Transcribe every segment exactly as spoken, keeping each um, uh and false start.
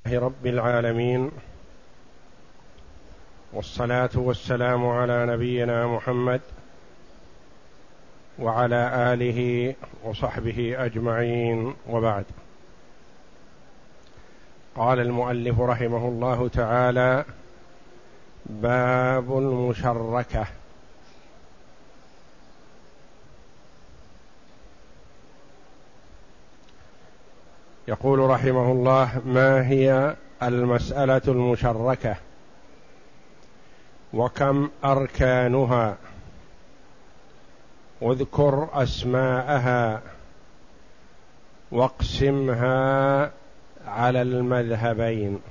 رب العالمين، والصلاة والسلام على نبينا محمد وعلى آله وصحبه أجمعين، وبعد. قال المؤلف رحمه الله تعالى: باب المشركة. يقول رحمه الله: ما هي المسألة المشركة؟ وكم أركانها؟ واذكر أسماءها واقسمها على المذهبين.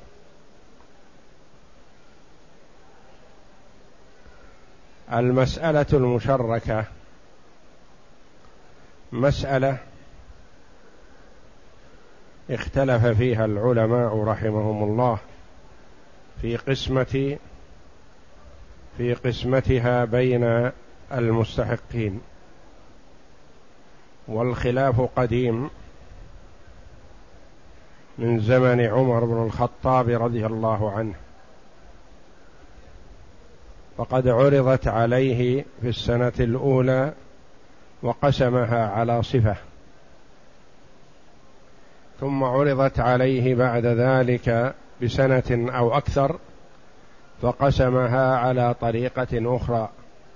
المسألة المشركة مسألة اختلف فيها العلماء رحمهم الله في قسمة في قسمتها بين المستحقين، والخلاف قديم من زمن عمر بن الخطاب رضي الله عنه، فقد عرضت عليه في السنة الأولى وقسمها على صفة، ثم عرضت عليه بعد ذلك بسنة أو أكثر فقسمها على طريقة أخرى،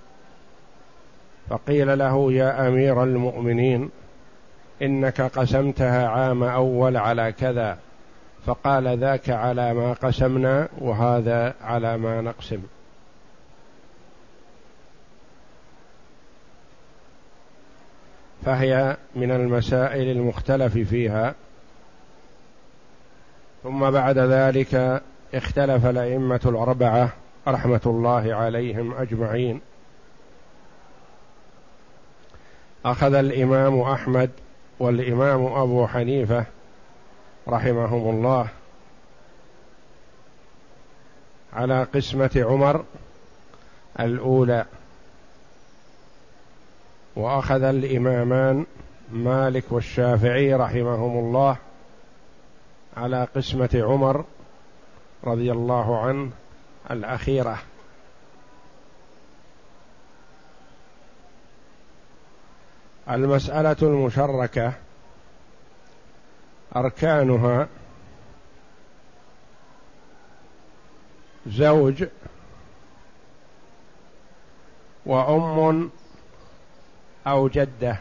فقيل له: يا أمير المؤمنين، إنك قسمتها عام أول على كذا، فقال: ذاك على ما قسمنا وهذا على ما نقسم. فهي من المسائل المختلف فيها. ثم بعد ذلك اختلف الأئمة الأربعة رحمة الله عليهم أجمعين. أخذ الإمام أحمد والإمام أبو حنيفة رحمهم الله على قسمة عمر الأولى، وأخذ الإمامان مالك والشافعي رحمهم الله على قسمة عمر رضي الله عنه الأخيرة. المسألة المشركة أركانها: زوج وأم أو جدة،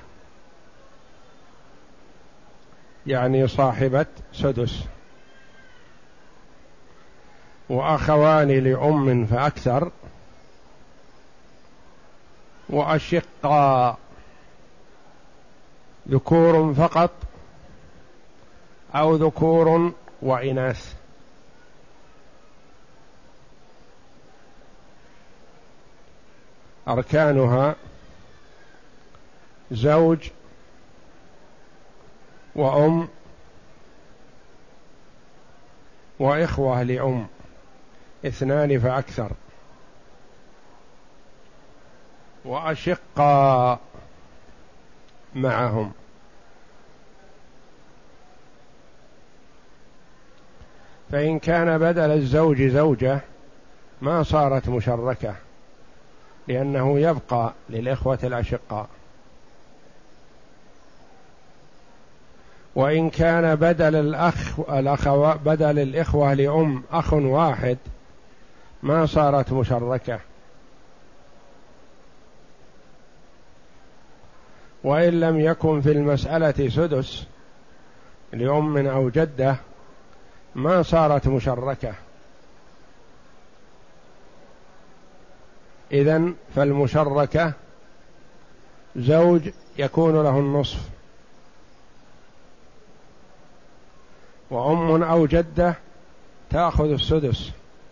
يعني صاحبة سدس، وأخوان لأم فأكثر، وأشقاء ذكور فقط أو ذكور وإناث. أركانها: زوج وأم وإخوة لأم اثنان فأكثر، وأشقاء معهم. فإن كان بدل الزوج زوجة ما صارت مشركة، لأنه يبقى للإخوة الأشقاء. وإن كان بدل الأخ الأخوة بدل الإخوة لأم أخ واحد ما صارت مشركة. وإن لم يكن في المسألة سدس لأم أو جدة ما صارت مشركة. إذن فالمشركة زوج يكون له النصف، وأم أو جدة تأخذ السدس،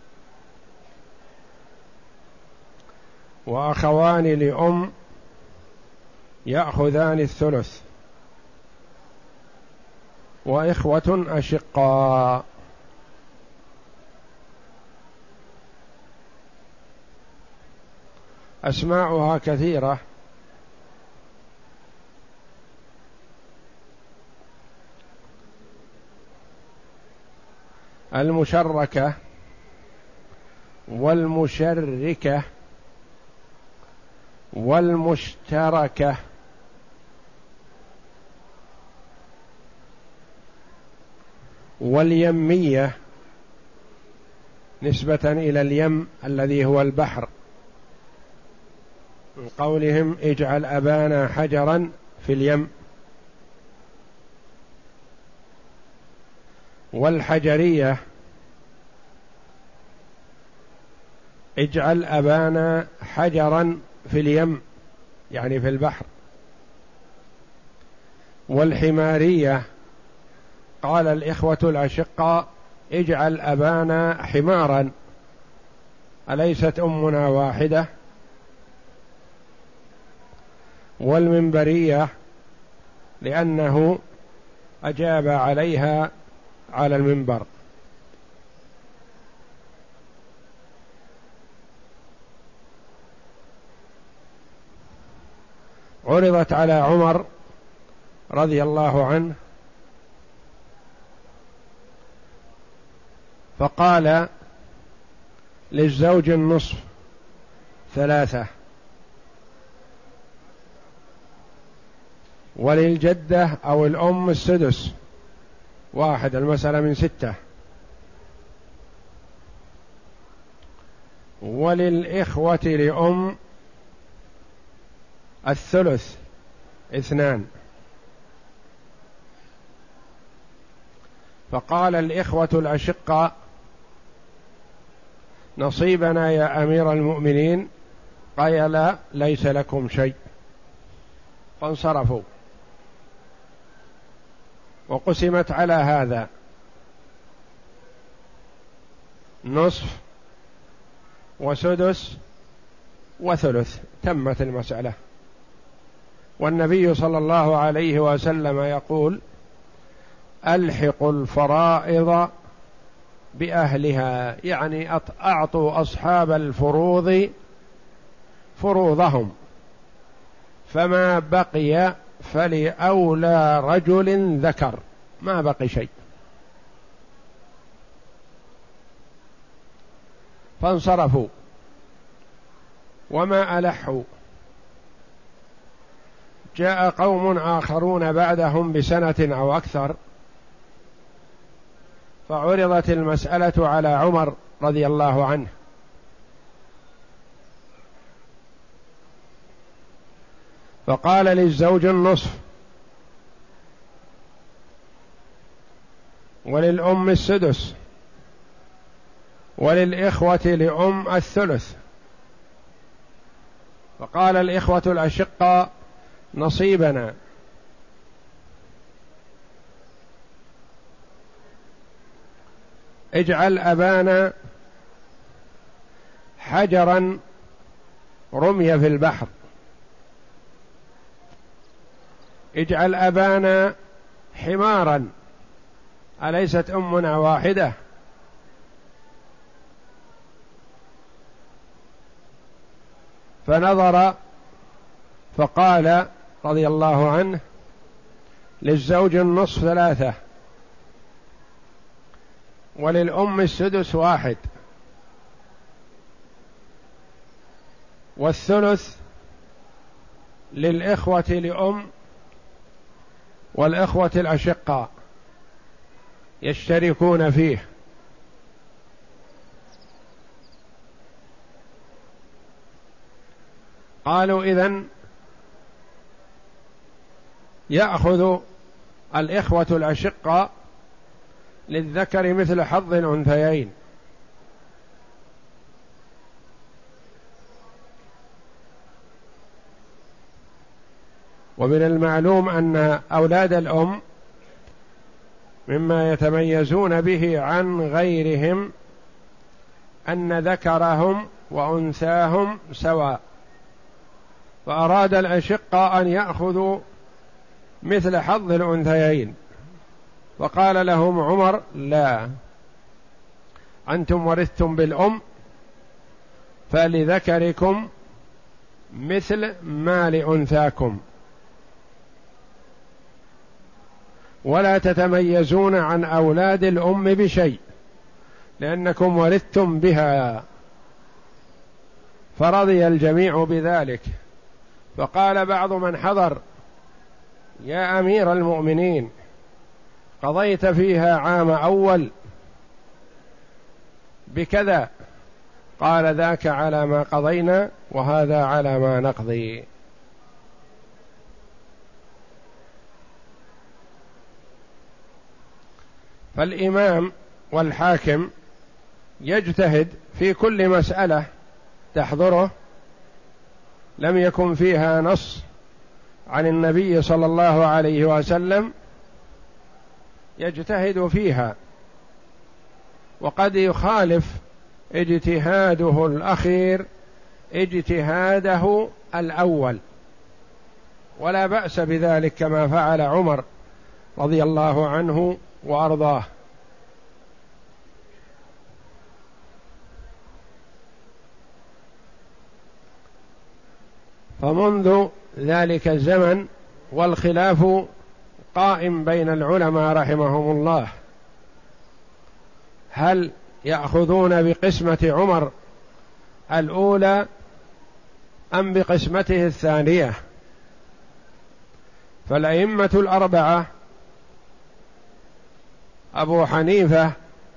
وأخوان لأم يأخذان الثلث، وإخوة أشقاء. أسماؤها كثيرة، المشركة والمشركة والمشتركة واليمية نسبة إلى اليم الذي هو البحر، من قولهم اجعل أبانا حجرا في اليم، والحجرية اجعل أبانا حجرا في اليم يعني في البحر، والحمارية قال الإخوة الأشقاء اجعل أبانا حمارا أليست أمنا واحدة، والمنبرية لأنه أجاب عليها على المنبر. عرضت على عمر رضي الله عنه فقال للزوج النصف ثلاثة، وللجدة أو الأم السدس واحد، المسألة من ستة، وللإخوة لأم الثلث اثنان. فقال الإخوة الأشقاء نصيبنا يا أمير المؤمنين، قال لا ليس لكم شيء، فانصرفوا. وقسمت على هذا نصف وسدس وثلث، تمت المسألة. والنبي صلى الله عليه وسلم يقول ألحقوا الفرائض بأهلها، يعني أعطوا أصحاب الفروض فروضهم، فما بقي فلأولى رجل ذكر، ما بقي شيء. فانصرفوا وما ألحوا. جاء قوم آخرون بعدهم بسنة أو أكثر، فعرضت المسألة على عمر رضي الله عنه، فقال للزوج النصف، وللأم السدس، وللإخوة لأم الثلث. فقال الإخوة الأشقاء نصيبنا، اجعل أبانا حجرا رمي في البحر، اجعل أبانا حمارا أليست أمنا واحدة. فنظر فقال رضي الله عنه للزوج النصف ثلاثة، وللأم السدس واحد، والثلث للإخوة لأم والإخوة الأشقاء يشتركون فيه. قالوا إذن يأخذ الإخوة الأشقاء للذكر مثل حظ الأنثيين. ومن المعلوم أن أولاد الأم مما يتميزون به عن غيرهم أن ذكرهم وأنثاهم سواء، فأراد الأشقاء أن يأخذوا مثل حظ الأنثيين، فقال لهم عمر لا، أنتم ورثتم بالأم فلذكركم مثل ما لأنثاكم، ولا تتميزون عن أولاد الأم بشيء، لأنكم ورثتم بها. فرضي الجميع بذلك. فقال بعض من حضر: يا أمير المؤمنين، قضيت فيها عام أول بكذا. قال: ذاك على ما قضينا وهذا على ما نقضي. فالإمام والحاكم يجتهد في كل مسألة تحضره لم يكن فيها نص عن النبي صلى الله عليه وسلم، يجتهد فيها، وقد يخالف اجتهاده الأخير اجتهاده الأول، ولا بأس بذلك، كما فعل عمر رضي الله عنه وأرضاه. فمنذ ذلك الزمن والخلاف قائم بين العلماء رحمهم الله، هل يأخذون بقسمة عمر الأولى أم بقسمته الثانية؟ فالأئمة الأربعة أبو حنيفة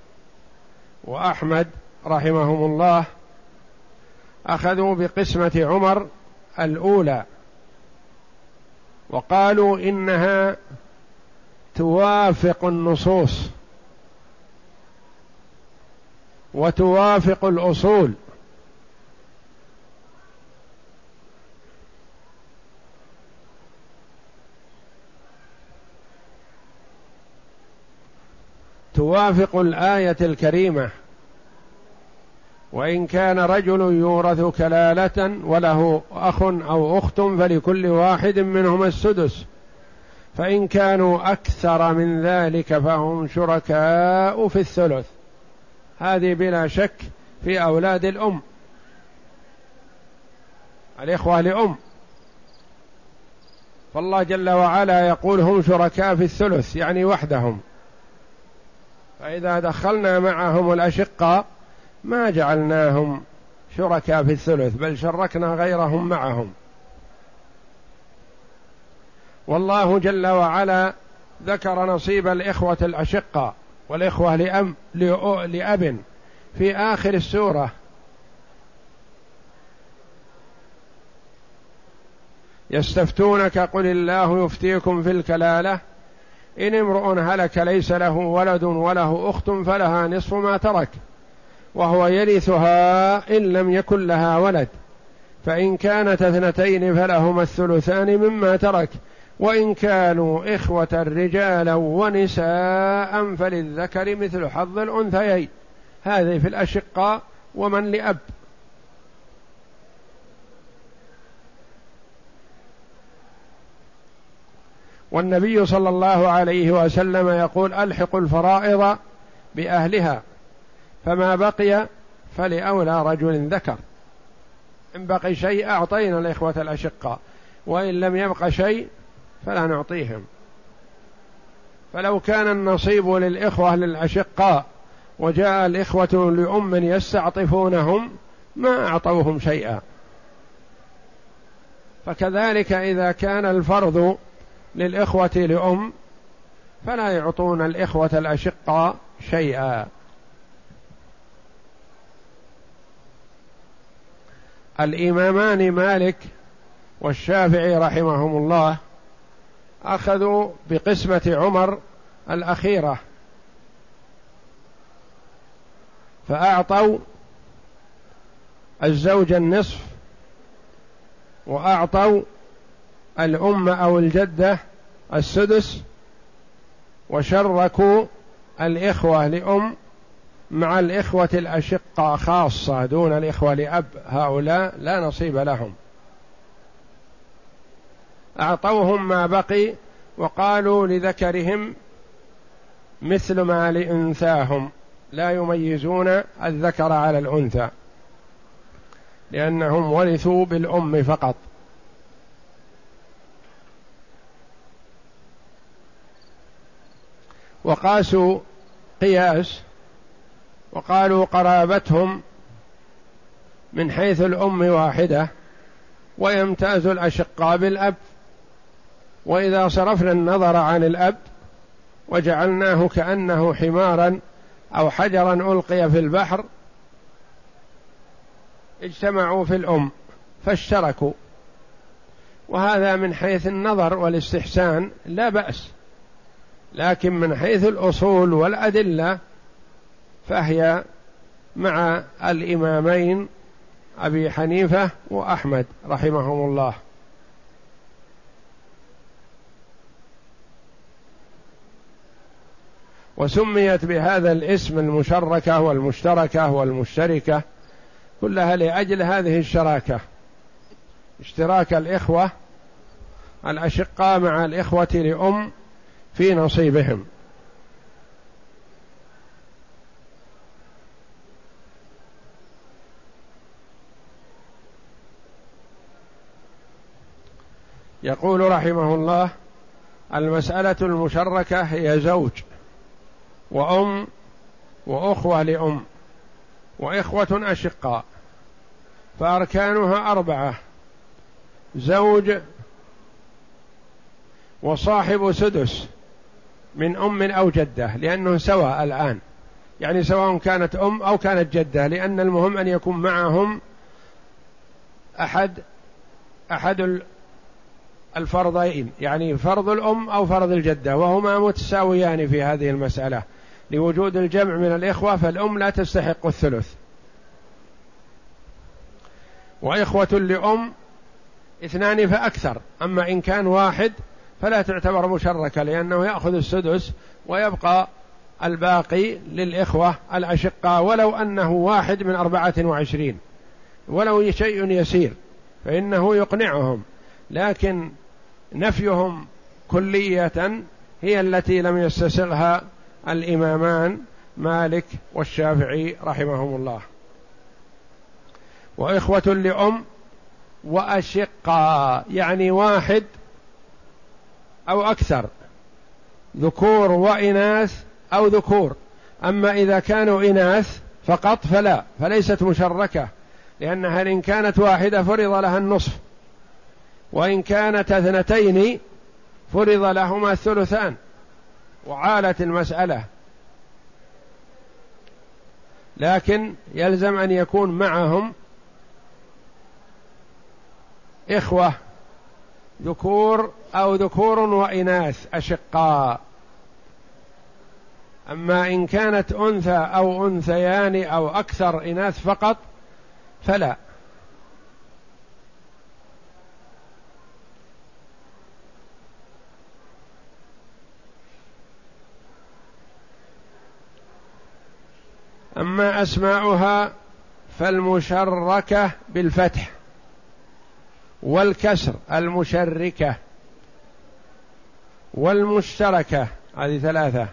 وأحمد رحمهم الله أخذوا بقسمة عمر الأولى، وقالوا إنها توافق النصوص وتوافق الأصول، توافق الآية الكريمة: وإن كان رجل يورث كلالة وله أخ أو أخت فلكل واحد منهما السدس، فإن كانوا أكثر من ذلك فهم شركاء في الثلث. هذه بلا شك في أولاد الأم، الإخوة لأم، فالله جل وعلا يقول هم شركاء في الثلث، يعني وحدهم. فإذا دخلنا معهم الأشقاء ما جعلناهم شركاء في الثلث، بل شركنا غيرهم معهم. والله جل وعلا ذكر نصيب الإخوة الأشقاء والإخوة لأم لأب في آخر السورة: يستفتونك قل الله يفتيكم في الكلالة إن امرؤ هلك ليس له ولد وله أخت فلها نصف ما ترك وهو يرثها إن لم يكن لها ولد، فإن كانت اثنتين فلهما الثلثان مما ترك، وإن كانوا إخوة رجالا ونساء فللذكر مثل حظ الأنثيين. هذه في الأشقاء ومن لأب. والنبي صلى الله عليه وسلم يقول: ألحقوا الفرائض بأهلها، فما بقي فلأولى رجل ذكر. إن بقي شيء أعطينا الإخوة الأشقاء، وإن لم يبق شيء فلا نعطيهم. فلو كان النصيب للإخوة للأشقاء وجاء الإخوة لأم يستعطفونهم ما أعطوهم شيئا. فكذلك إذا كان الفرض للإخوة لأم فلا يعطون الإخوة الأشقاء شيئا. الإمامان مالك والشافعي رحمهم الله أخذوا بقسمة عمر الأخيرة، فأعطوا الزوج النصف، وأعطوا الأم أو الجدة السدس، وشركوا الإخوة لأم مع الإخوة الأشقاء خاصة دون الإخوة لأب، هؤلاء لا نصيب لهم. أعطوهم ما بقي وقالوا لذكرهم مثل ما لأنثاهم، لا يميزون الذكر على الأنثى، لأنهم ورثوا بالأم فقط. وقاسوا قياس وقالوا قرابتهم من حيث الأم واحدة، ويمتاز الأشقاء بالأب. وإذا صرفنا النظر عن الأب وجعلناه كأنه حمارا أو حجرا ألقي في البحر، اجتمعوا في الأم فاشتركوا، وهذا من حيث النظر والاستحسان لا بأس، لكن من حيث الأصول والأدلة فهي مع الإمامين أبي حنيفة وأحمد رحمهم الله. وسميت بهذا الاسم المشركة والمشتركة والمشتركة كلها لأجل هذه الشراكة، اشتراك الإخوة الأشقاء مع الإخوة لأم في نصيبهم. يقول رحمه الله: المسألة المشركة هي زوج وأم وأخوة لأم وإخوة أشقاء، فأركانها أربعة: زوج وصاحب سدس من أم أو جدة، لأنه سواء الآن، يعني سواء كانت أم أو كانت جدة، لأن المهم أن يكون معهم أحد أحد الفرضين، يعني فرض الأم أو فرض الجدة، وهما متساويان في هذه المسألة لوجود الجمع من الإخوة، فالأم لا تستحق الثلث. وإخوة لأم اثنان فأكثر، أما إن كان واحد فلا تعتبر مشركة، لأنه يأخذ السدس ويبقى الباقي للإخوة الأشقاء، ولو أنه واحد من أربعة وعشرين، ولو شيء يسير فإنه يقنعهم، لكن نفيهم كلية هي التي لم يستسغها الإمامان مالك والشافعي رحمهم الله. وإخوة لأم وأشقاء يعني واحد أو أكثر، ذكور وإناث أو ذكور. أما إذا كانوا إناث فقط فلا، فليست مشركة، لأنها إن كانت واحدة فرض لها النصف، وإن كانت اثنتين فرض لهما الثلثان، وعالت المسألة. لكن يلزم أن يكون معهم إخوة ذكور أو ذكور وإناث أشقاء. أما إن كانت أنثى أو أنثيان أو أكثر إناث فقط فلا. أما أسماؤها فالمشركة بالفتح، والكسر المشركة، والمشتركة هذه ثلاثة،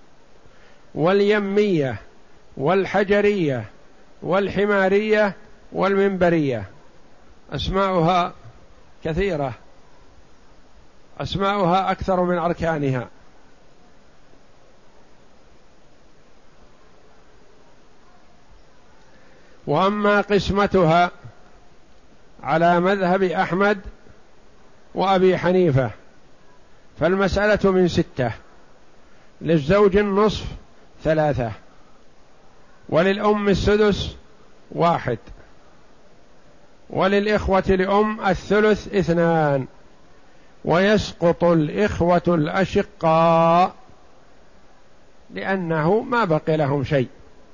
واليمية والحجرية والحمارية والمنبرية. أسماؤها كثيرة، أسماؤها أكثر من أركانها. وأما قسمتها على مذهب أحمد وأبي حنيفة فالمسألة من ستة: للزوج النصف ثلاثة، وللأم السدس واحد، وللإخوة لأم الثلث اثنان، ويسقط الإخوة الأشقاء لأنه ما بقي لهم شيء،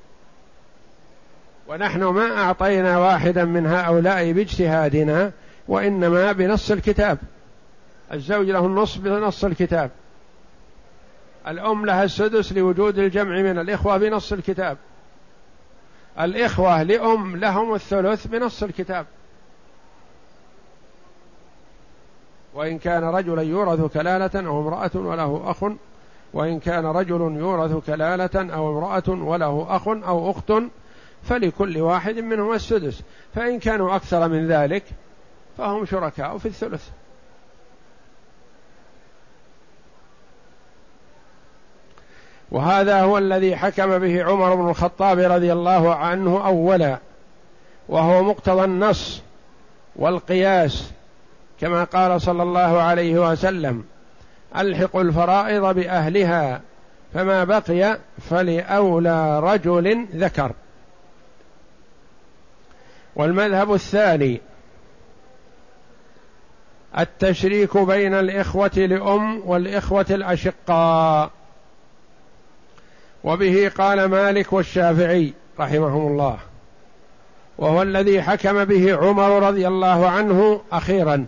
ونحن ما أعطينا واحدا من هؤلاء باجتهادنا، وإنما بنص الكتاب. الزوج له النصف بنص الكتاب، الأم لها السدس لوجود الجمع من الإخوة بنص الكتاب، الإخوة لأم لهم الثلث بنص الكتاب. وإن كان رجلا يورث كلالة أو امرأة وله أخ، وإن كان رجل يورث كلالة أو امرأة وله أخ أو أخت فلكل واحد منهم السدس، فإن كانوا أكثر من ذلك فهم شركاء في الثلث. وهذا هو الذي حكم به عمر بن الخطاب رضي الله عنه أولا، وهو مقتضى النص والقياس، كما قال صلى الله عليه وسلم: ألحقوا الفرائض بأهلها فما بقي فلأولى رجل ذكر. والمذهب الثاني التشريك بين الإخوة لأم والإخوة الأشقاء، وبه قال مالك والشافعي رحمهم الله، وهو الذي حكم به عمر رضي الله عنه أخيرا.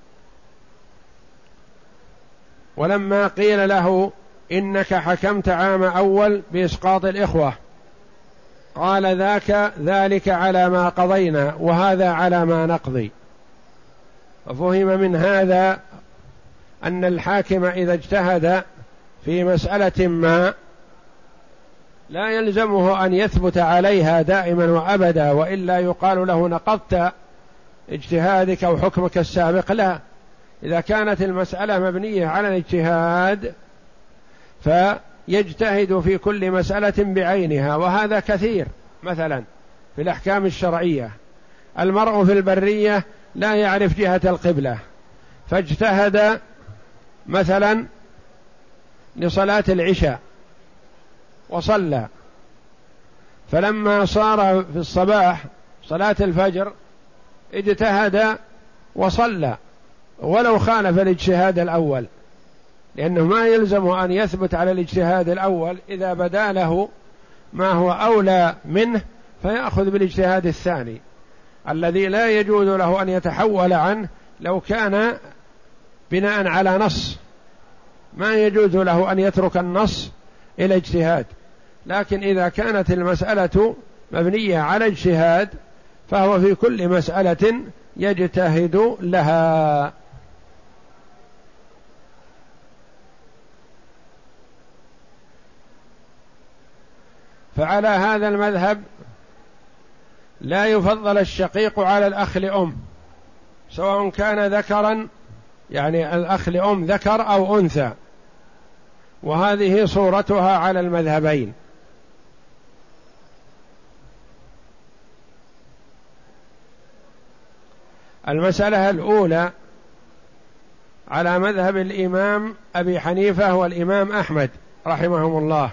ولما قيل له: إنك حكمت عام أول بإسقاط الإخوة، قال: ذاك ذلك على ما قضينا وهذا على ما نقضي. ففهم من هذا أن الحاكم إذا اجتهد في مسألة ما لا يلزمه أن يثبت عليها دائما وأبدا، وإلا يقال له: نقضت اجتهادك أو حكمك السابق. لا، إذا كانت المسألة مبنية على الاجتهاد فيجتهد في كل مسألة بعينها، وهذا كثير. مثلا في الأحكام الشرعية، المرء في البرية لا يعرف جهة القبلة، فاجتهد مثلا لصلاة العشاء وصلى، فلما صار في الصباح صلاة الفجر اجتهد وصلى ولو خالف الاجتهاد الأول، لأنه ما يلزم أن يثبت على الاجتهاد الأول، إذا بدا له ما هو أولى منه فيأخذ بالاجتهاد الثاني الذي لا يجوز له أن يتحول عنه. لو كان بناء على نص ما يجوز له أن يترك النص إلى اجتهاد، لكن إذا كانت المسألة مبنية على اجتهاد فهو في كل مسألة يجتهد لها. فعلى هذا المذهب لا يفضل الشقيق على الأخ لأم، سواء كان ذكرا، يعني الأخ لأم ذكر أو أنثى، وهذه صورتها على المذهبين. المسألة الأولى على مذهب الإمام أبي حنيفة والإمام أحمد رحمهم الله: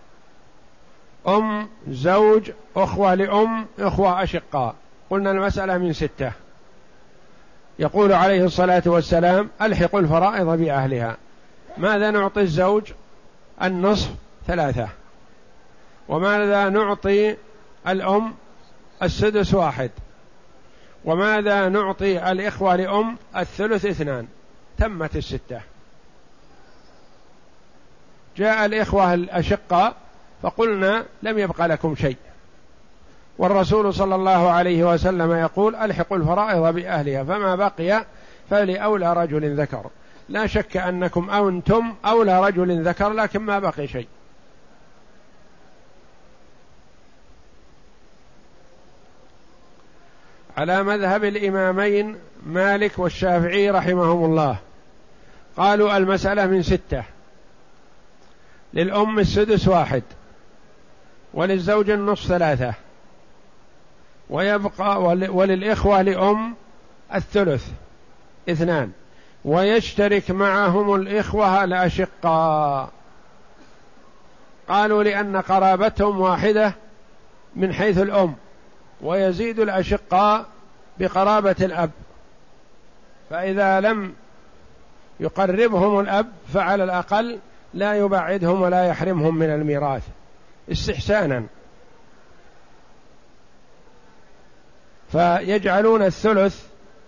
أم، زوج، أخوة لأم، أخوة أشقاء. قلنا المسألة من ستة. يقول عليه الصلاة والسلام: ألحقوا الفرائض بأهلها. ماذا نعطي الزوج؟ النصف ثلاثة. وماذا نعطي الأم؟ السدس واحد. وماذا نعطي الإخوة لأم؟ الثلث اثنان. تمت الستة. جاء الإخوة الأشقاء فقلنا: لم يبقى لكم شيء، والرسول صلى الله عليه وسلم يقول: ألحقوا الفرائض بأهلها فما بقي فلأولى رجل ذكر. لا شك أنكم أنتم أولى رجل ذكر، لكن ما بقي شيء. على مذهب الإمامين مالك والشافعي رحمهم الله، قالوا المسألة من ستة: للأم السدس واحد، وللزوج النصف ثلاثة، ويبقى وللإخوة لأم الثلث اثنان، ويشترك معهم الإخوة الأشقاء. قالوا لأن قرابتهم واحدة من حيث الأم، ويزيد الأشقاء بقرابة الأب، فإذا لم يقربهم الأب فعلى الأقل لا يبعدهم ولا يحرمهم من الميراث استحسانا، فيجعلون الثلث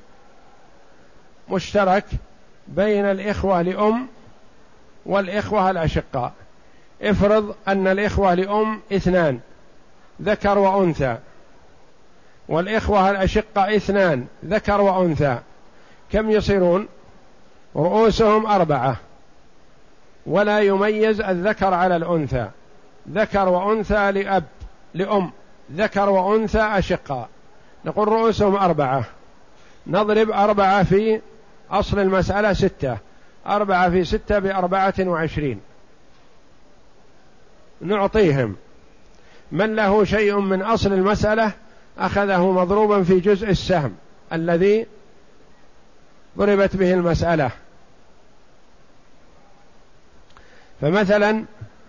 مشترك بين الإخوة لأم والإخوة الأشقاء. افرض أن الإخوة لأم اثنان ذكر وأنثى، والإخوة الأشقاء اثنان ذكر وأنثى، كم يصيرون؟ رؤوسهم أربعة، ولا يميز الذكر على الأنثى، ذكر وأنثى لأب لأم، ذكر وأنثى أشقاء، نقول رؤوسهم أربعة، نضرب أربعة في أصل المسألة ستة، أربعة في ستة بأربعة وعشرين، نعطيهم. من له شيء من أصل المسألة أخذه مضروبا في جزء السهم الذي ضربت به المسألة. فمثلا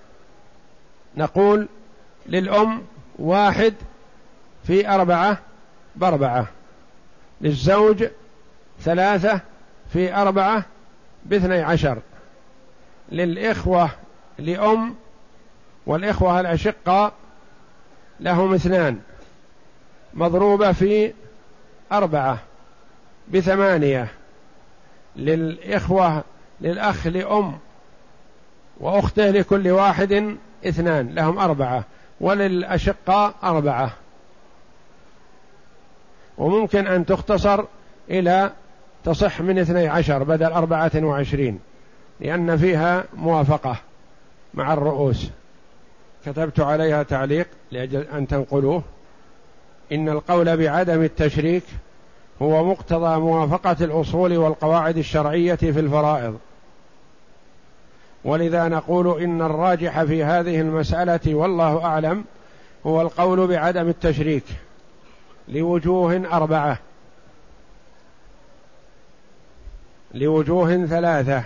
نقول للأم واحد في أربعة بأربعة، للزوج ثلاثة في أربعة باثني عشر، للإخوة لأم والإخوة الأشقاء لهم اثنان مضروبة في أربعة بثمانية، للإخوة للأخ لأم وأخته لكل واحد اثنان لهم أربعة، وللأشقاء أربعة. وممكن أن تختصر إلى تصح من اثني عشر بدل أربعة وعشرين، لأن فيها موافقة مع الرؤوس. كتبت عليها تعليق لأجل أن تنقلوه: إن القول بعدم التشريك هو مقتضى موافقة الأصول والقواعد الشرعية في الفرائض، ولذا نقول إن الراجح في هذه المسألة والله أعلم هو القول بعدم التشريك لوجوه أربعة، لوجوه ثلاثة: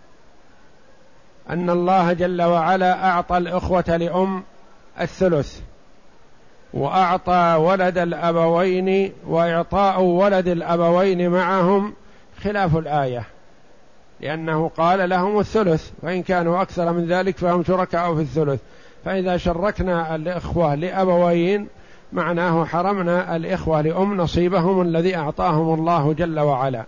أن الله جل وعلا أعطى الإخوة لأم الثلث، وأعطى ولد الأبوين، وإعطاء ولد الأبوين معهم خلاف الآية، لأنه قال لهم الثلث، وإن كانوا أكثر من ذلك فهم شركاء في الثلث. فإذا شركنا الإخوة لأبوين معناه حرمنا الإخوة لأم نصيبهم الذي أعطاهم الله جل وعلا.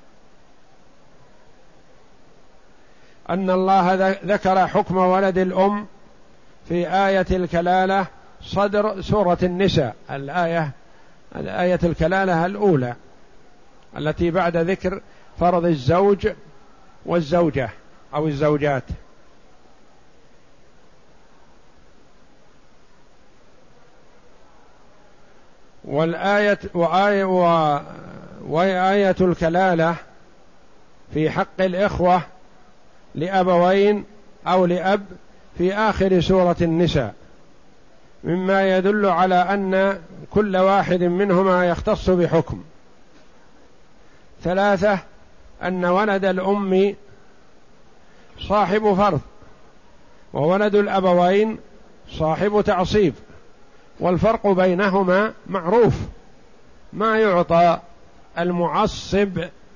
أن الله ذكر حكم ولد الأم في آية الكلالة صدر سورة النساء، الآية الآية الكلالة الأولى التي بعد ذكر فرض الزوج والزوجة أو الزوجات. والآية وآية وآية الكلالة في حق الإخوة لأبوين أو لأب في آخر سورة النساء، مما يدل على أن كل واحد منهما يختص بحكم. ثلاثة: أن ولد الأم صاحب فرض، وولد الأبوين صاحب تعصيب، والفرق بينهما معروف، ما يعطى المعصب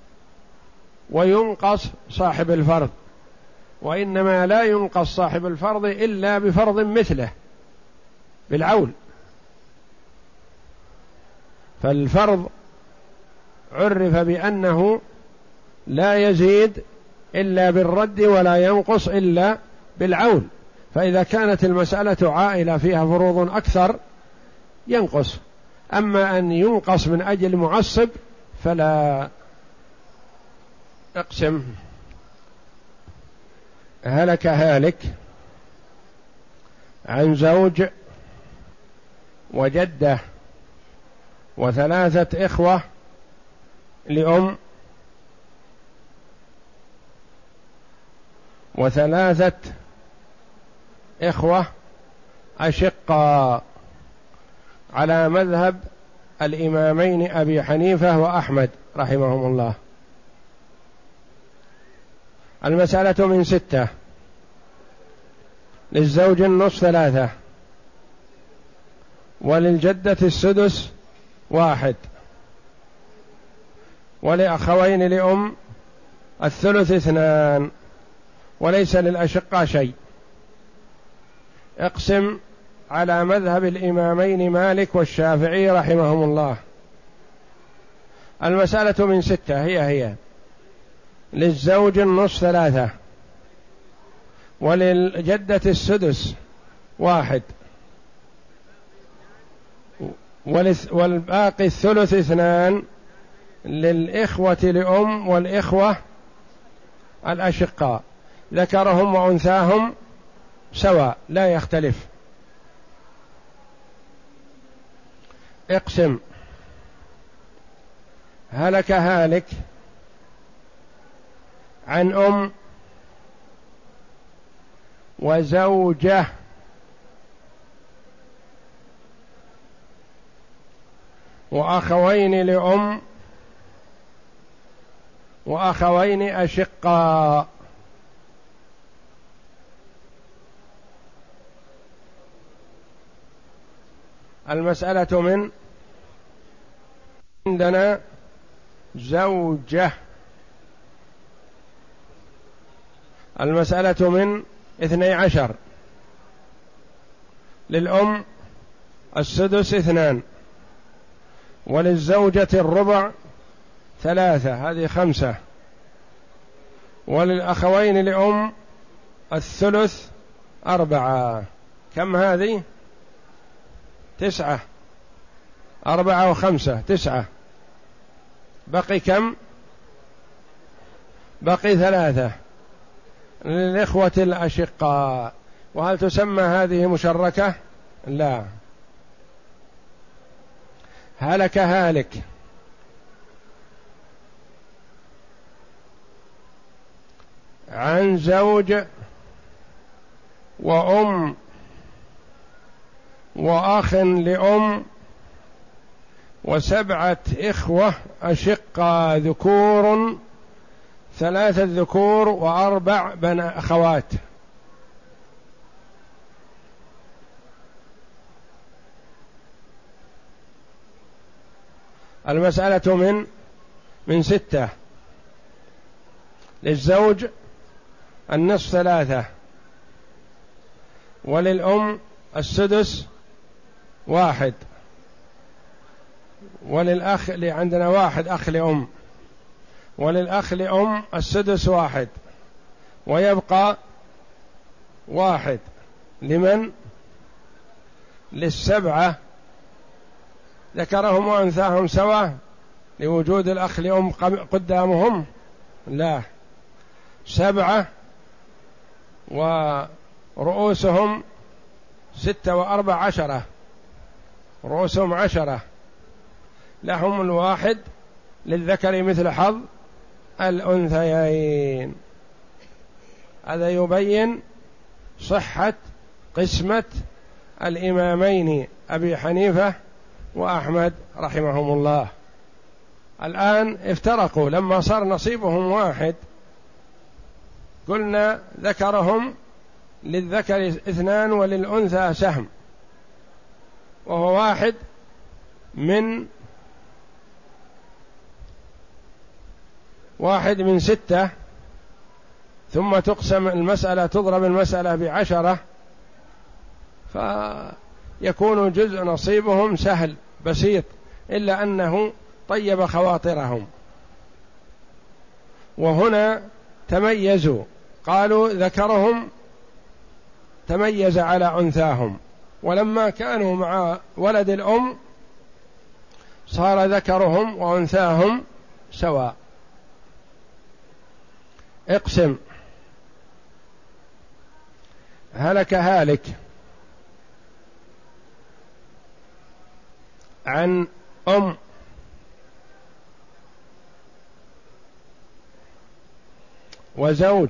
وينقص صاحب الفرض، وإنما لا ينقص صاحب الفرض إلا بفرض مثله بالعول. فالفرض عرف بأنه لا يزيد إلا بالرد ولا ينقص إلا بالعول، فإذا كانت المسألة عائلة فيها فروض أكثر ينقص، أما أن ينقص من أجل معصب فلا. اقسم. هلك هالك عن زوج وجدة وثلاثة إخوة لأم وثلاثة إخوة أشقاء على مذهب الإمامين أبي حنيفة وأحمد رحمهم الله. المسألة من ستة: للزوج النصف ثلاثة، وللجدة السدس واحد، ولأخوين لأم الثلث اثنان، وليس للأشقاء شيء. اقسم على مذهب الإمامين مالك والشافعي رحمهم الله. المسألة من ستة هي هي: للزوج النصف ثلاثة، وللجدة السدس واحد، والباقي الثلث اثنان، للإخوة لأم والإخوة الأشقاء ذكرهم وأنثاهم سواء لا يختلف. اقسم. هلك هالك عن أم وزوجة وأخوين لأم وأخوين أشقاء. المسألة من عندنا زوجة. المسألة من اثني عشر. للأم السدس اثنان، وللزوجة الربع ثلاثة، هذه خمسة، وللأخوين لأم الثلث أربعة. كم هذه؟ تسعة. أربعة وخمسة تسعة. بقي كم؟ بقي ثلاثة للإخوة الأشقاء. وهل تسمى هذه مشركة؟ لا. هلك هالك عن زوج وأم وأخ لأم وسبعة إخوة أشقاء ذكور، ثلاثة ذكور وأربع بنات أخوات. المسألة من من ستة. للزوج النصف ثلاثة، وللأم السدس واحد، وللأخ اللي عندنا واحد أخ لأم، وللأخ لأم السدس واحد، ويبقى واحد لمن؟ للسبعة ذكرهم وأنثاهم سواء لوجود الأخ لأم قدامهم؟ لا، سبعة ورؤوسهم ستة وأربع عشرة، رؤوسهم عشرة، لهم الواحد للذكر مثل حظ الأنثيين. هذا يبين صحة قسمة الإمامين أبي حنيفة وأحمد رحمهم الله. الآن افترقوا لما صار نصيبهم واحد، قلنا ذكرهم للذكر اثنان وللأنثى سهم، وهو واحد من واحد من ستة، ثم تقسم المسألة، تضرب المسألة بعشرة، فيكون جزء نصيبهم سهل بسيط، إلا أنه طيب خواطرهم. وهنا تميزوا، قالوا ذكرهم تميز على أنثاهم، ولما كانوا مع ولد الأم صار ذكرهم وأنثاهم سواء. اقسم. هلك هالك عن أم وزوج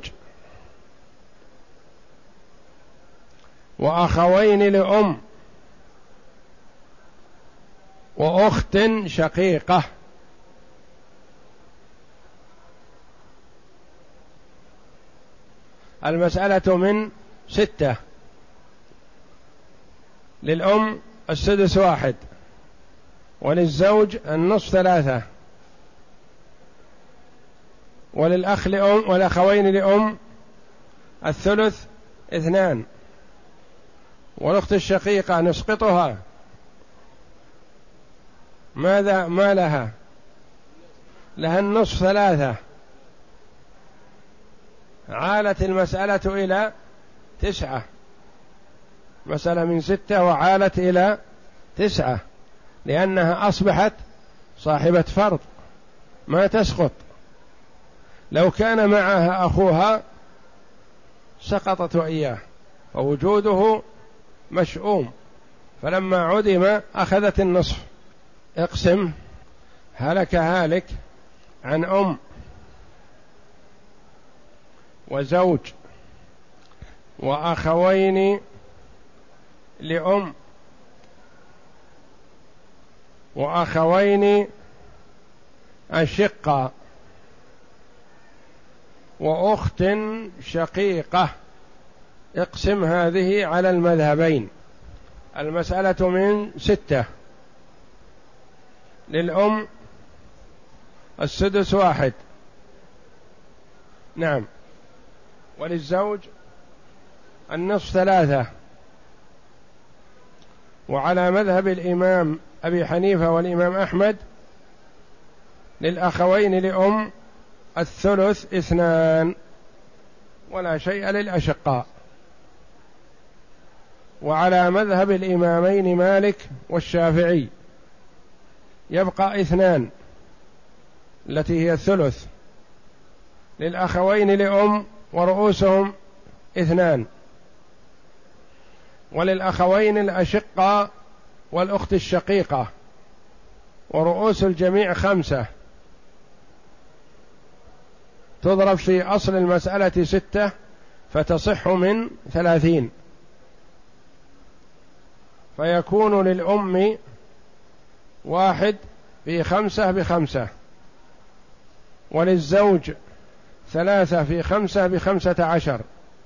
وأخوين لأم وأخت شقيقة. المسألة من ستة. للأم السدس واحد، وللزوج النصف ثلاثة، وللأخ لأم والأخوين لأم الثلث اثنان، والأخت الشقيقة نسقطها، ماذا ما لها؟ لها النصف ثلاثة. عالت المسألة إلى تسعة، مسألة من ستة وعالت إلى تسعة، لأنها أصبحت صاحبة فرض ما تسقط. لو كان معها أخوها سقطت وإياه، فوجوده مشؤوم، فلما عدم أخذت النصف. اقسم. هلك هالك عن أم وزوج وأخوين لأم وأخوين أشقة وأخت شقيقة، اقسم هذه على المذهبين. المسألة من ستة. للأم السدس واحد، نعم، وللزوج النصف ثلاثة. وعلى مذهب الإمام أبي حنيفة والإمام أحمد للأخوين لأم الثلث اثنان ولا شيء للأشقاء. وعلى مذهب الإمامين مالك والشافعي يبقى اثنان التي هي الثلث للأخوين لأم ورؤوسهم اثنان، وللأخوين الأشقاء والأخت الشقيقة ورؤوس الجميع خمسة، تضرب في أصل المسألة ستة فتصح من ثلاثين، فيكون للأم واحد في خمسة بخمسة، وللزوج ثلاثة في خمسة بخمسة عشر،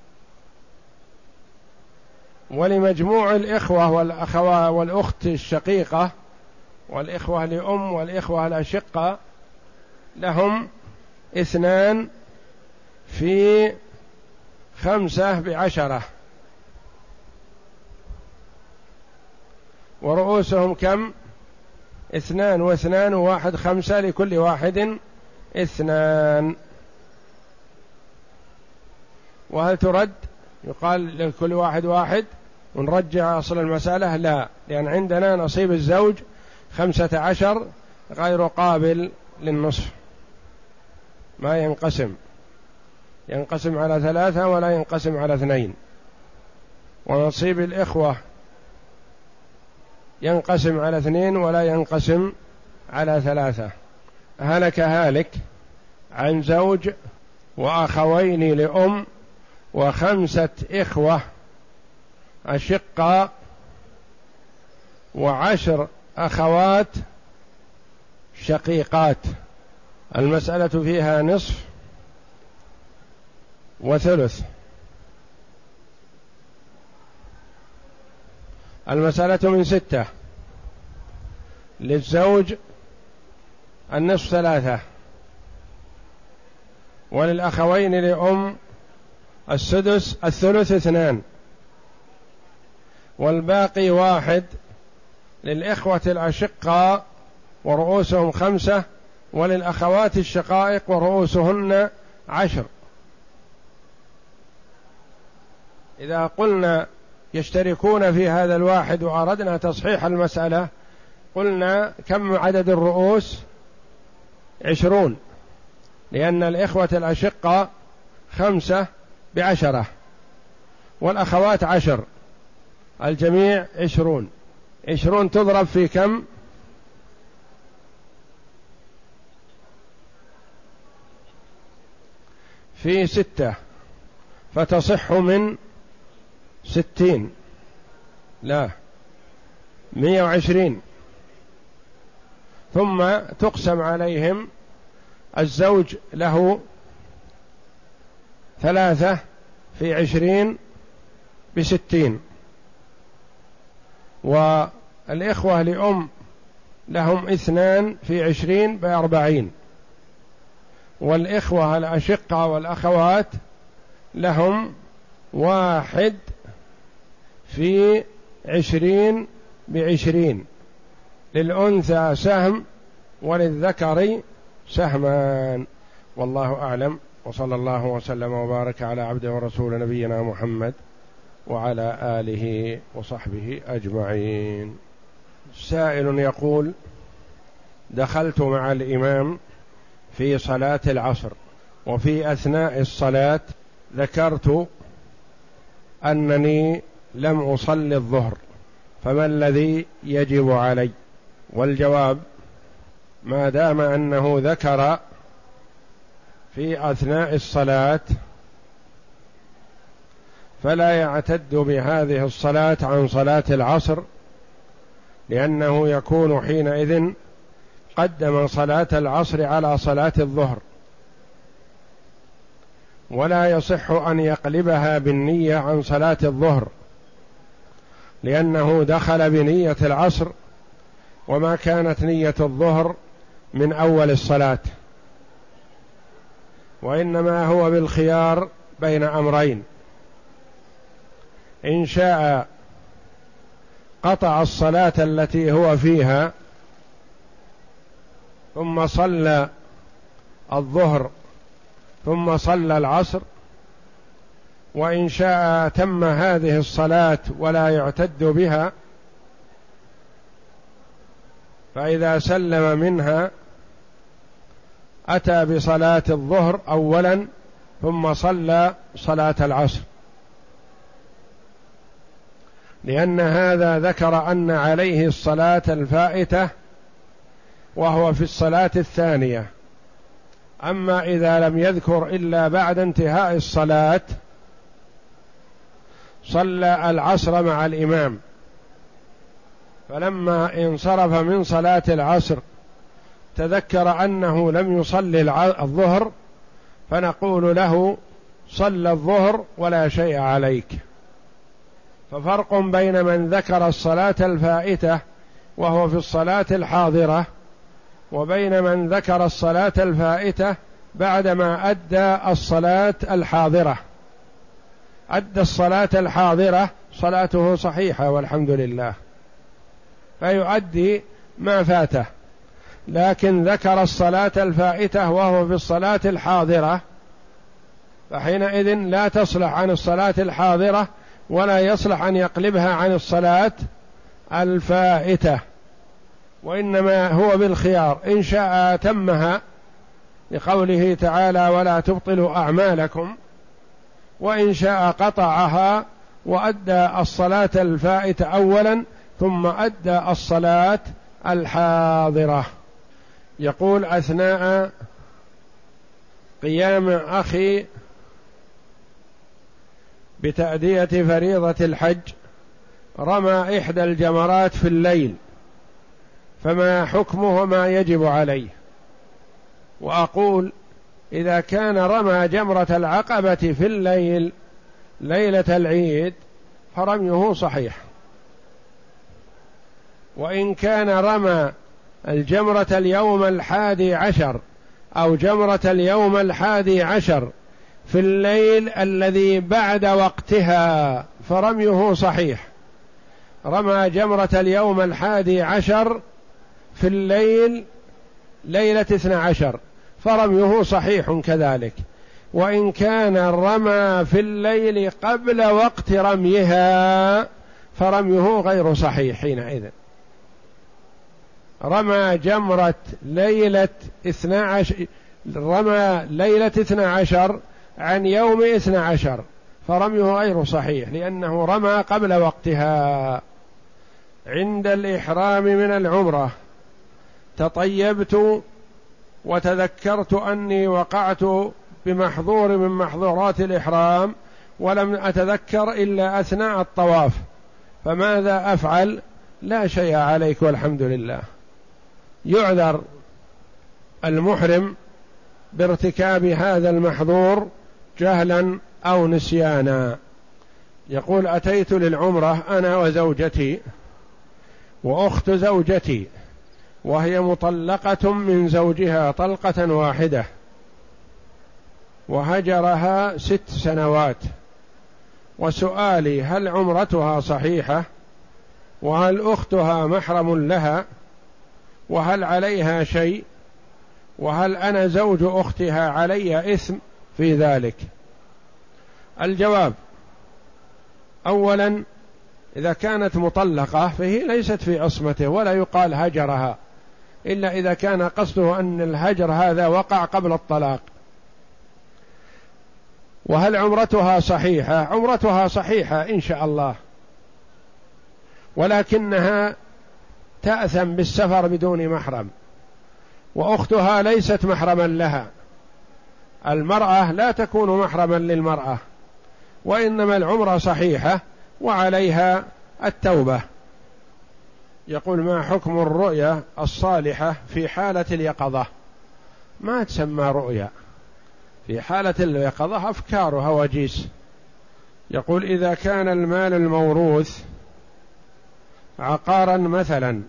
ولمجموع الإخوة والأخوة والأخت الشقيقة والإخوة لأم والإخوة الأشقة لهم اثنان في خمسة بعشرة، ورؤوسهم كم؟ اثنان واثنان وواحد خمسة، لكل واحد اثنان. وهل ترد؟ يقال لكل واحد واحد ونرجع أصل المسألة؟ لا، لأن عندنا نصيب الزوج خمسة عشر غير قابل للنصف، ما ينقسم، ينقسم على ثلاثة ولا ينقسم على اثنين. ونصيب الإخوة ينقسم على اثنين ولا ينقسم على ثلاثة. هلك هالك عن زوج وأخوين لأم وخمسة إخوة أشقاء وعشر أخوات شقيقات. المسألة فيها نصف وثلث. المسألة من ستة. للزوج النصف ثلاثة، وللأخوين لأم السدس الثلث اثنان، والباقي واحد للإخوة الأشقاء ورؤوسهم خمسة، وللأخوات الشقائق ورؤوسهن عشر. إذا قلنا يشتركون في هذا الواحد وأردنا تصحيح المسألة قلنا كم عدد الرؤوس؟ عشرون، لأن الإخوة الأشقاء خمسة بعشرة والأخوات عشر، الجميع عشرون. عشرون تضرب في كم؟ في ستة، فتصح من ستين، لا مية وعشرين. ثم تقسم عليهم، الزوج له ثلاثة في عشرين بستين، والإخوة لأم لهم اثنان في عشرين بأربعين، والإخوة الأشقة والأخوات لهم واحد في عشرين بعشرين. للأنثى سهم وللذكر سهمان. والله أعلم، وصلى الله وسلم وبارك على عبده ورسول نبينا محمد وعلى آله وصحبه أجمعين. سائل يقول: دخلت مع الإمام في صلاة العصر، وفي أثناء الصلاة ذكرت أنني لم أصلي الظهر، فما الذي يجب علي؟ والجواب: ما دام أنه ذكر في أثناء الصلاة فلا يعتد بهذه الصلاة عن صلاة العصر، لأنه يكون حينئذ قدم صلاة العصر على صلاة الظهر، ولا يصح أن يقلبها بالنية عن صلاة الظهر، لأنه دخل بنية العصر وما كانت نية الظهر من أول الصلاة، وإنما هو بالخيار بين أمرين: إن شاء قطع الصلاة التي هو فيها ثم صلى الظهر ثم صلى العصر، وإن شاء تم هذه الصلاة ولا يعتد بها، فإذا سلم منها أتى بصلاة الظهر أولا ثم صلى صلاة العصر، لأن هذا ذكر أن عليه الصلاة الفائتة وهو في الصلاة الثانية. أما إذا لم يذكر إلا بعد انتهاء الصلاة صلى العصر مع الإمام، فلما انصرف من صلاة العصر تذكر أنه لم يصلي الظهر، فنقول له: صلى الظهر ولا شيء عليك. ففرق بين من ذكر الصلاة الفائتة وهو في الصلاة الحاضرة، وبين من ذكر الصلاة الفائتة بعدما أدى الصلاة الحاضرة. أدى الصلاة الحاضرة صلاته صحيحة والحمد لله، فيؤدي ما فاته، لكن ذكر الصلاة الفائتة وهو في الصلاة الحاضرة، فحينئذ لا تصلح عن الصلاة الحاضرة ولا يصلح أن يقلبها عن الصلاة الفائتة، وإنما هو بالخيار: إن شاء تمها لقوله تعالى: ولا تبطلوا أعمالكم، وإن شاء قطعها وأدى الصلاة الفائتة أولا ثم أدى الصلاة الحاضرة. يقول: أثناء قيام أخي بتأدية فريضة الحج رمى إحدى الجمرات في الليل، فما حكمه ما يجب عليه؟ وأقول: إذا كان رمى جمرة العقبة في الليل ليلة العيد فرميه صحيح، وإن كان رمى الجمرة اليوم الحادي عشر أو جمرة اليوم الحادي عشر في الليل الذي بعد وقتها فرميه صحيح. رمى جمرة اليوم الحادي عشر في الليل ليلة اثنى عشر فرميه صحيح كذلك، وإن كان رمى في الليل قبل وقت رميها فرميه غير صحيح. حينئذ رمى جمرة ليلة اثنى عشر رمى ليلة اثنى عشر عن يوم اثنى عشر فرميه غير صحيح، لأنه رمى قبل وقتها. عند الإحرام من العمرة تطيبت وتذكرت أني وقعت بمحظور من محظورات الإحرام ولم أتذكر إلا أثناء الطواف، فماذا أفعل؟ لا شيء عليك والحمد لله. يعذر المحرم بارتكاب هذا المحظور جهلا أو نسيانا. يقول: أتيت للعمرة أنا وزوجتي وأخت زوجتي، وهي مطلقة من زوجها طلقة واحدة، وهجرها ست سنوات، وسؤالي: هل عمرتها صحيحة؟ وهل أختها محرم لها؟ وهل عليها شيء؟ وهل أنا زوج أختها علي إثم في ذلك؟ الجواب: أولا إذا كانت مطلقة فهي ليست في عصمته ولا يقال هجرها، إلا إذا كان قصده أن الهجر هذا وقع قبل الطلاق. وهل عمرتها صحيحة؟ عمرتها صحيحة إن شاء الله، ولكنها تأثم بالسفر بدون محرم، وأختها ليست محرما لها. المرأة لا تكون محرما للمرأة، وإنما العمرة صحيحة وعليها التوبة. يقول ما حكم الرؤيا الصالحة في حالة اليقظة؟ ما تسمى رؤيا، في حالة اليقظة أفكار وهواجيس. يقول إذا كان المال الموروث عقارا مثلا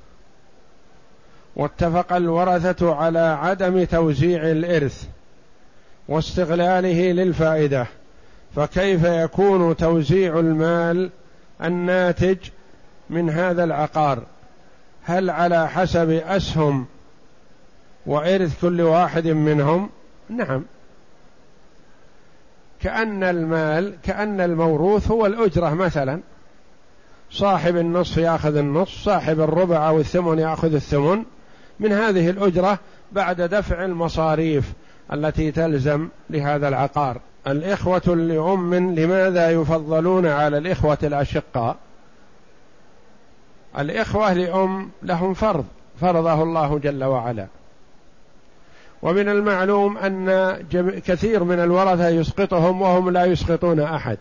واتفق الورثة على عدم توزيع الإرث واستغلاله للفائدة، فكيف يكون توزيع المال الناتج من هذا العقار؟ هل على حسب أسهم وإرث كل واحد منهم؟ نعم، كأن المال كأن الموروث هو الأجرة مثلا، صاحب النصف يأخذ النصف، صاحب الربع أو الثمن يأخذ الثمن من هذه الأجرة بعد دفع المصاريف التي تلزم لهذا العقار. الإخوة لأم لماذا يفضلون على الإخوة الأشقاء؟ الإخوة لأم لهم فرض فرضه الله جل وعلا، ومن المعلوم أن كثير من الورثة يسقطهم وهم لا يسقطون أحد،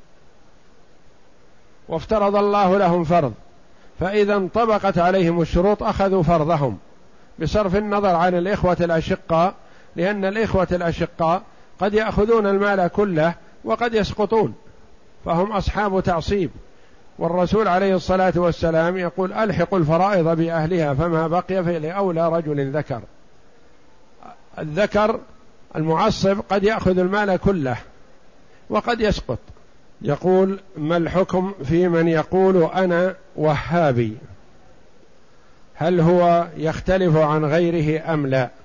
وافترض الله لهم فرض، فإذا انطبقت عليهم الشروط أخذوا فرضهم بصرف النظر عن الإخوة الأشقاء، لأن الإخوة الأشقاء قد يأخذون المال كله وقد يسقطون، فهم أصحاب تعصيب. والرسول عليه الصلاة والسلام يقول ألحقوا الفرائض بأهلها فما بقي فلأولى رجل ذكر. الذكر المعصب قد يأخذ المال كله وقد يسقط. يقول ما الحكم في من يقول أنا وهابي؟ هل هو يختلف عن غيره أم لا؟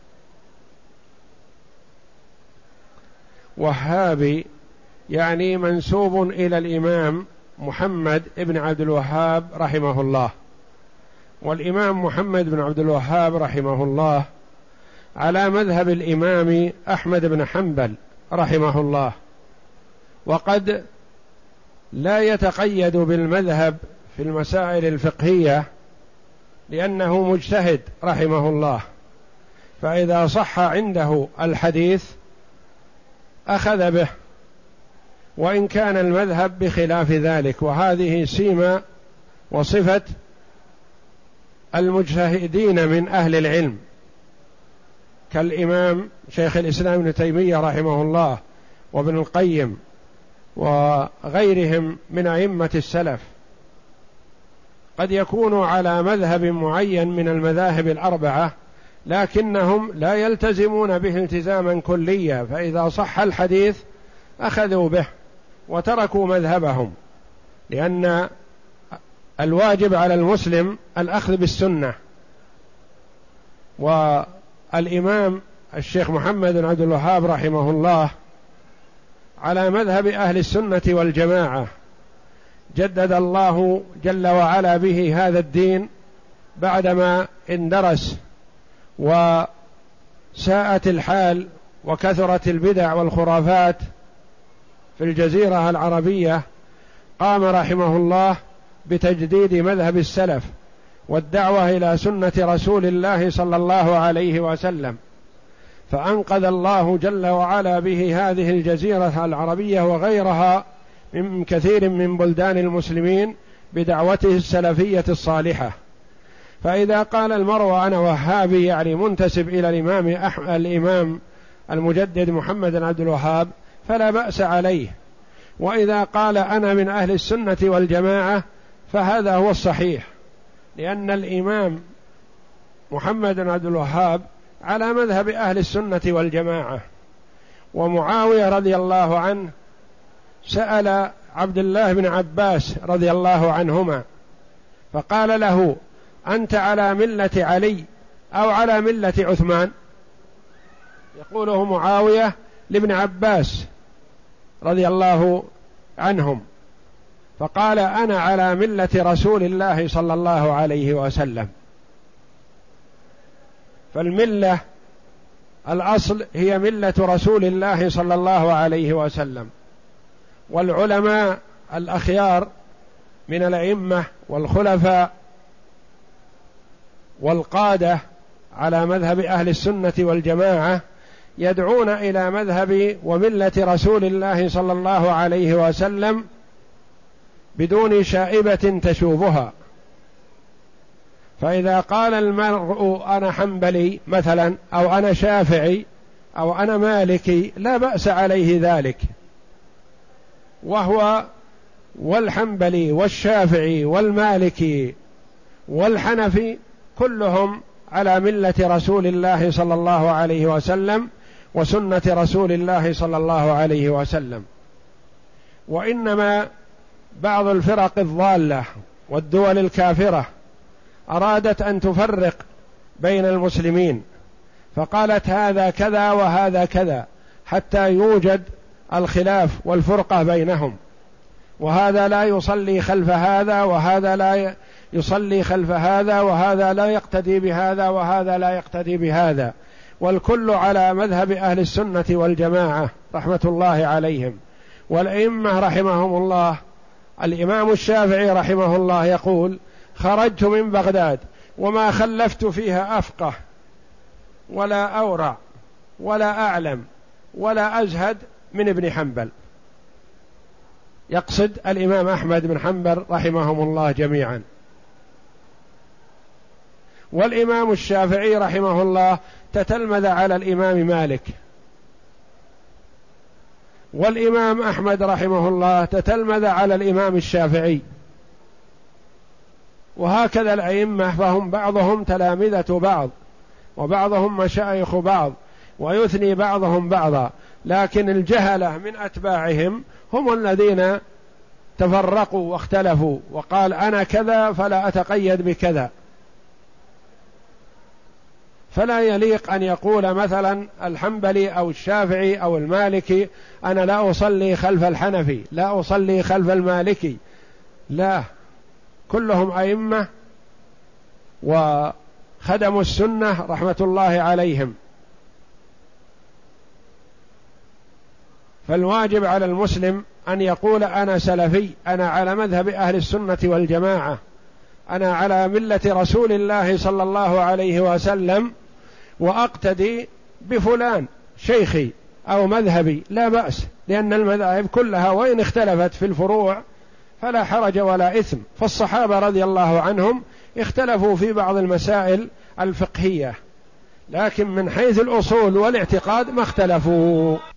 وهابي يعني منسوب إلى الإمام محمد بن عبد الوهاب رحمه الله، والإمام محمد بن عبد الوهاب رحمه الله على مذهب الإمام أحمد بن حنبل رحمه الله، وقد لا يتقيد بالمذهب في المسائل الفقهية لأنه مجتهد رحمه الله، فإذا صح عنده الحديث أخذ به، وإن كان المذهب بخلاف ذلك. وهذه سيمة وصفة المجتهدين من أهل العلم كالإمام شيخ الإسلام ابن تيمية رحمه الله وابن القيم وغيرهم من أئمة السلف، قد يكونوا على مذهب معين من المذاهب الأربعة لكنهم لا يلتزمون به التزاما كليا، فإذا صح الحديث أخذوا به وتركوا مذهبهم، لأن الواجب على المسلم الأخذ بالسنة. والإمام الشيخ محمد بن عبد الوهاب رحمه الله على مذهب أهل السنة والجماعة، جدد الله جل وعلا به هذا الدين بعدما اندرس وساءت الحال وكثرت البدع والخرافات في الجزيرة العربية. قام رحمه الله بتجديد مذهب السلف والدعوة إلى سنة رسول الله صلى الله عليه وسلم، فأنقذ الله جل وعلا به هذه الجزيرة العربية وغيرها من كثير من بلدان المسلمين بدعوته السلفية الصالحة. فإذا قال المرء أنا وهابي يعني منتسب إلى الإمام, أح... الإمام المجدد محمد بن عبد الوهاب فلا بأس عليه، وإذا قال أنا من أهل السنة والجماعة فهذا هو الصحيح، لأن الإمام محمد بن عبد الوهاب على مذهب أهل السنة والجماعة. ومعاوية رضي الله عنه سأل عبد الله بن عباس رضي الله عنهما فقال له أنت على ملة علي أو على ملة عثمان؟ يقوله معاوية لابن عباس رضي الله عنهم، فقال أنا على ملة رسول الله صلى الله عليه وسلم. فالملة الأصل هي ملة رسول الله صلى الله عليه وسلم. والعلماء الأخيار من الأئمة والخلفاء والقادة على مذهب أهل السنة والجماعة يدعون إلى مذهب وملة رسول الله صلى الله عليه وسلم بدون شائبة تشوبها، فإذا قال المرء أنا حنبلي مثلا أو أنا شافعي أو أنا مالكي لا بأس عليه ذلك، وهو والحنبلي والشافعي والمالكي والحنفي كلهم على ملة رسول الله صلى الله عليه وسلم وسنة رسول الله صلى الله عليه وسلم. وإنما بعض الفرق الضالة والدول الكافرة أرادت أن تفرق بين المسلمين، فقالت هذا كذا وهذا كذا حتى يوجد الخلاف والفرقة بينهم، وهذا لا يصلي خلف هذا وهذا لا يصلي خلف هذا، وهذا لا يقتدي بهذا وهذا لا يقتدي بهذا، والكل على مذهب أهل السنة والجماعة رحمة الله عليهم. والأئمة رحمهم الله، الإمام الشافعي رحمه الله يقول: خرجت من بغداد وما خلفت فيها أفقه ولا أورع ولا أعلم ولا أزهد من ابن حنبل. يقصد الإمام أحمد بن حنبل رحمهم الله جميعا. والإمام الشافعي رحمه الله تتلمذ على الإمام مالك، والإمام أحمد رحمه الله تتلمذ على الإمام الشافعي، وهكذا الأئمة، فهم بعضهم تلامذة بعض وبعضهم مشايخ بعض، ويثني بعضهم بعضا، لكن الجهلة من أتباعهم هم الذين تفرقوا واختلفوا، وقال أنا كذا فلا أتقيد بكذا. فلا يليق أن يقول مثلا الحنبلي أو الشافعي أو المالكي أنا لا أصلي خلف الحنفي، لا أصلي خلف المالكي، لا، كلهم أئمة وخدموا السنة رحمة الله عليهم. فالواجب على المسلم أن يقول أنا سلفي، أنا على مذهب أهل السنة والجماعة، أنا على ملة رسول الله صلى الله عليه وسلم، وأقتدي بفلان شيخي أو مذهبي، لا بأس، لأن المذاهب كلها وإن اختلفت في الفروع فلا حرج ولا إثم. فالصحابة رضي الله عنهم اختلفوا في بعض المسائل الفقهية، لكن من حيث الأصول والاعتقاد ما اختلفوا.